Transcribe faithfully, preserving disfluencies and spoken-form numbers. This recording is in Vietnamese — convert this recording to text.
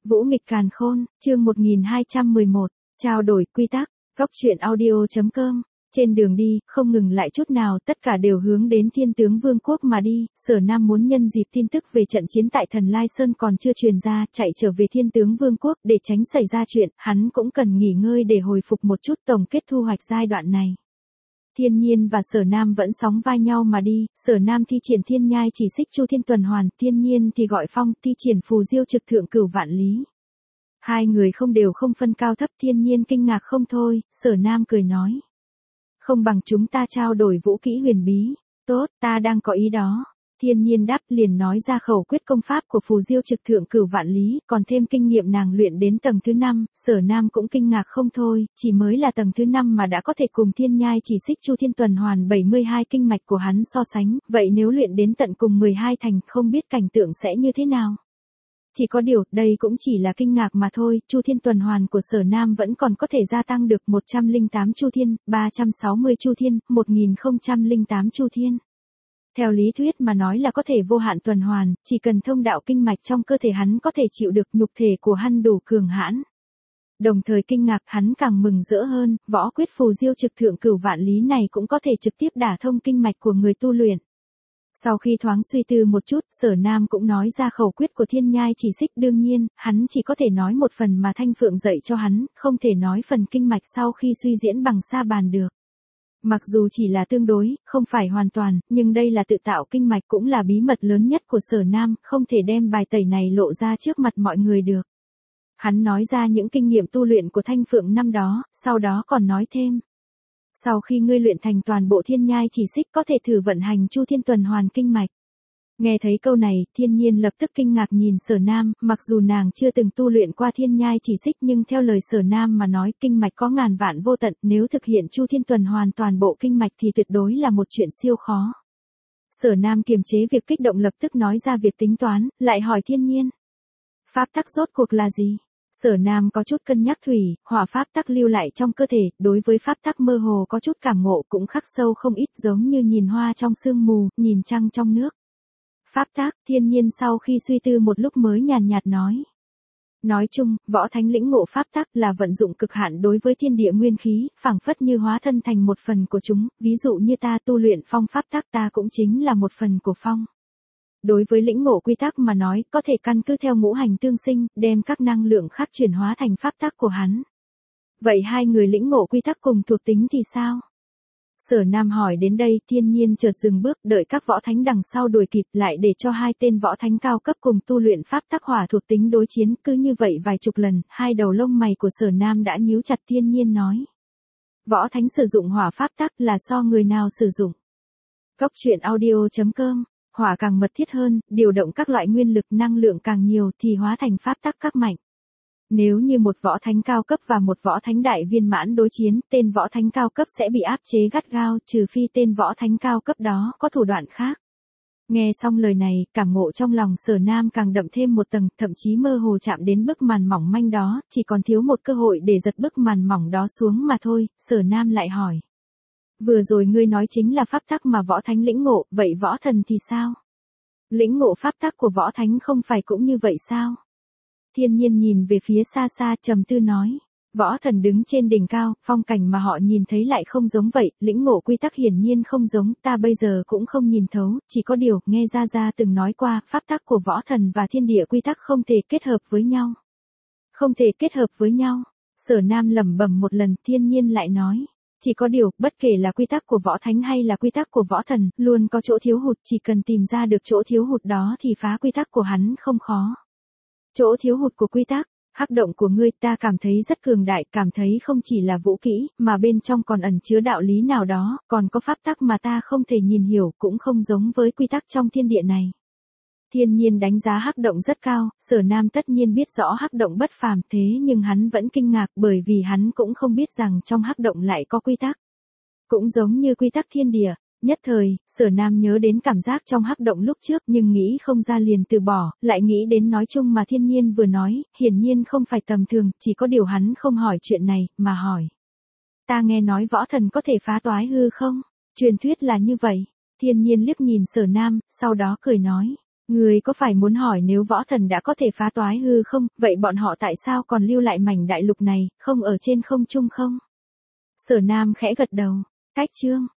Vũ nghịch càn khôn, chương một nghìn hai trăm mười một, trao đổi quy tắc, góc truyện audio.com. Trên đường đi, không ngừng lại chút nào, tất cả đều hướng đến Thiên Tướng Vương quốc mà đi. Sở Nam muốn nhân dịp tin tức về trận chiến tại Thần Lai Sơn còn chưa truyền ra, chạy trở về Thiên Tướng Vương quốc để tránh xảy ra chuyện, hắn cũng cần nghỉ ngơi để hồi phục một chút, tổng kết thu hoạch giai đoạn này. Thiên Nhiên và Sở Nam vẫn sóng vai nhau mà đi, Sở Nam thi triển Thiên Nhai chỉ xích Chu Thiên tuần hoàn, Thiên Nhiên thì gọi phong thi triển phù diêu trực thượng cửu vạn lý. Hai người không đều không phân cao thấp, Thiên Nhiên kinh ngạc không thôi, Sở Nam cười nói. Không bằng chúng ta trao đổi vũ kỹ huyền bí. Tốt, ta đang có ý đó. Thiên Nhiên đáp liền nói ra khẩu quyết công pháp của phù diêu trực thượng cửu vạn lý, còn thêm kinh nghiệm nàng luyện đến tầng thứ năm, Sở Nam cũng kinh ngạc không thôi, chỉ mới là tầng thứ năm mà đã có thể cùng Thiên Nhai chỉ xích Chu Thiên tuần hoàn bảy mươi hai kinh mạch của hắn so sánh, vậy nếu luyện đến tận cùng mười hai thành không biết cảnh tượng sẽ như thế nào. Chỉ có điều, đây cũng chỉ là kinh ngạc mà thôi, Chu Thiên tuần hoàn của Sở Nam vẫn còn có thể gia tăng được một trăm lẻ tám Chu Thiên, ba trăm sáu mươi Chu Thiên, một nghìn không trăm lẻ tám Chu Thiên. Theo lý thuyết mà nói là có thể vô hạn tuần hoàn, chỉ cần thông đạo kinh mạch trong cơ thể hắn có thể chịu được, nhục thể của hắn đủ cường hãn. Đồng thời kinh ngạc hắn càng mừng rỡ hơn, võ quyết phù diêu trực thượng cửu vạn lý này cũng có thể trực tiếp đả thông kinh mạch của người tu luyện. Sau khi thoáng suy tư một chút, Sở Nam cũng nói ra khẩu quyết của Thiên Nhai chỉ xích, đương nhiên, hắn chỉ có thể nói một phần mà Thanh Phượng dạy cho hắn, không thể nói phần kinh mạch sau khi suy diễn bằng sa bàn được. Mặc dù chỉ là tương đối, không phải hoàn toàn, nhưng đây là tự tạo kinh mạch cũng là bí mật lớn nhất của Sở Nam, không thể đem bài tẩy này lộ ra trước mặt mọi người được. Hắn nói ra những kinh nghiệm tu luyện của Thanh Phượng năm đó, sau đó còn nói thêm. Sau khi ngươi luyện thành toàn bộ Thiên Nhai chỉ xích có thể thử vận hành Chu Thiên tuần hoàn kinh mạch. Nghe thấy câu này, Thiên Nhiên lập tức kinh ngạc nhìn Sở Nam, mặc dù nàng chưa từng tu luyện qua Thiên Nhai chỉ xích nhưng theo lời Sở Nam mà nói kinh mạch có ngàn vạn vô tận, nếu thực hiện Chu Thiên tuần hoàn toàn bộ kinh mạch thì tuyệt đối là một chuyện siêu khó. Sở Nam kiềm chế việc kích động lập tức nói ra việc tính toán, lại hỏi Thiên Nhiên. Pháp tắc rốt cuộc là gì? Sở Nam có chút cân nhắc thủy, hỏa pháp tắc lưu lại trong cơ thể, đối với pháp tắc mơ hồ có chút cảm ngộ cũng khắc sâu không ít, giống như nhìn hoa trong sương mù, nhìn trăng trong nước. Pháp tắc, Thiên Nhiên sau khi suy tư một lúc mới nhàn nhạt nói. Nói chung, võ thánh lĩnh ngộ pháp tắc là vận dụng cực hạn đối với thiên địa nguyên khí, phảng phất như hóa thân thành một phần của chúng, ví dụ như ta tu luyện phong pháp tắc ta cũng chính là một phần của phong. Đối với lĩnh ngộ quy tắc mà nói, có thể căn cứ theo ngũ hành tương sinh, đem các năng lượng khác chuyển hóa thành pháp tắc của hắn. Vậy hai người lĩnh ngộ quy tắc cùng thuộc tính thì sao? Sở Nam hỏi đến đây, Thiên Nhiên chợt dừng bước, đợi các võ thánh đằng sau đuổi kịp lại để cho hai tên võ thánh cao cấp cùng tu luyện pháp tắc hỏa thuộc tính đối chiến, cứ như vậy vài chục lần, hai đầu lông mày của Sở Nam đã nhíu chặt. Thiên Nhiên nói. Võ thánh sử dụng hỏa pháp tắc là so người nào sử dụng? Góc truyện audio.com. Hỏa càng mật thiết hơn, điều động các loại nguyên lực năng lượng càng nhiều thì hóa thành pháp tắc các mạnh. Nếu như một võ thánh cao cấp và một võ thánh đại viên mãn đối chiến, tên võ thánh cao cấp sẽ bị áp chế gắt gao, trừ phi tên võ thánh cao cấp đó có thủ đoạn khác. Nghe xong lời này, cảm ngộ trong lòng Sở Nam càng đậm thêm một tầng, thậm chí mơ hồ chạm đến bức màn mỏng manh đó, chỉ còn thiếu một cơ hội để giật bức màn mỏng đó xuống mà thôi. Sở Nam lại hỏi. Vừa rồi ngươi nói chính là pháp tắc mà võ thánh lĩnh ngộ, vậy võ thần thì sao? Lĩnh ngộ pháp tắc của võ thánh không phải cũng như vậy sao? Thiên Nhiên nhìn về phía xa xa trầm tư nói. Võ thần đứng trên đỉnh cao, phong cảnh mà họ nhìn thấy lại không giống vậy, lĩnh ngộ quy tắc hiển nhiên không giống, ta bây giờ cũng không nhìn thấu, chỉ có điều, nghe Gia Gia từng nói qua, pháp tắc của võ thần và thiên địa quy tắc không thể kết hợp với nhau. Không thể kết hợp với nhau. Sở Nam lẩm bẩm một lần, Thiên Nhiên lại nói. Chỉ có điều, bất kể là quy tắc của võ thánh hay là quy tắc của võ thần, luôn có chỗ thiếu hụt, chỉ cần tìm ra được chỗ thiếu hụt đó thì phá quy tắc của hắn không khó. Chỗ thiếu hụt của quy tắc, hắc động của ngươi ta cảm thấy rất cường đại, cảm thấy không chỉ là vũ kỹ, mà bên trong còn ẩn chứa đạo lý nào đó, còn có pháp tắc mà ta không thể nhìn hiểu, cũng không giống với quy tắc trong thiên địa này. Thiên Nhiên đánh giá hắc động rất cao, Sở Nam tất nhiên biết rõ hắc động bất phàm, thế nhưng hắn vẫn kinh ngạc bởi vì hắn cũng không biết rằng trong hắc động lại có quy tắc. Cũng giống như quy tắc thiên địa, nhất thời, Sở Nam nhớ đến cảm giác trong hắc động lúc trước nhưng nghĩ không ra liền từ bỏ, lại nghĩ đến nói chung mà Thiên Nhiên vừa nói, hiển nhiên không phải tầm thường, chỉ có điều hắn không hỏi chuyện này, mà hỏi. Ta nghe nói võ thần có thể phá toái hư không? Truyền thuyết là như vậy. Thiên Nhiên liếc nhìn Sở Nam, sau đó cười nói. Ngươi có phải muốn hỏi nếu võ thần đã có thể phá toái hư không, vậy bọn họ tại sao còn lưu lại mảnh đại lục này, không ở trên không trung không? Sở Nam khẽ gật đầu. Cách chương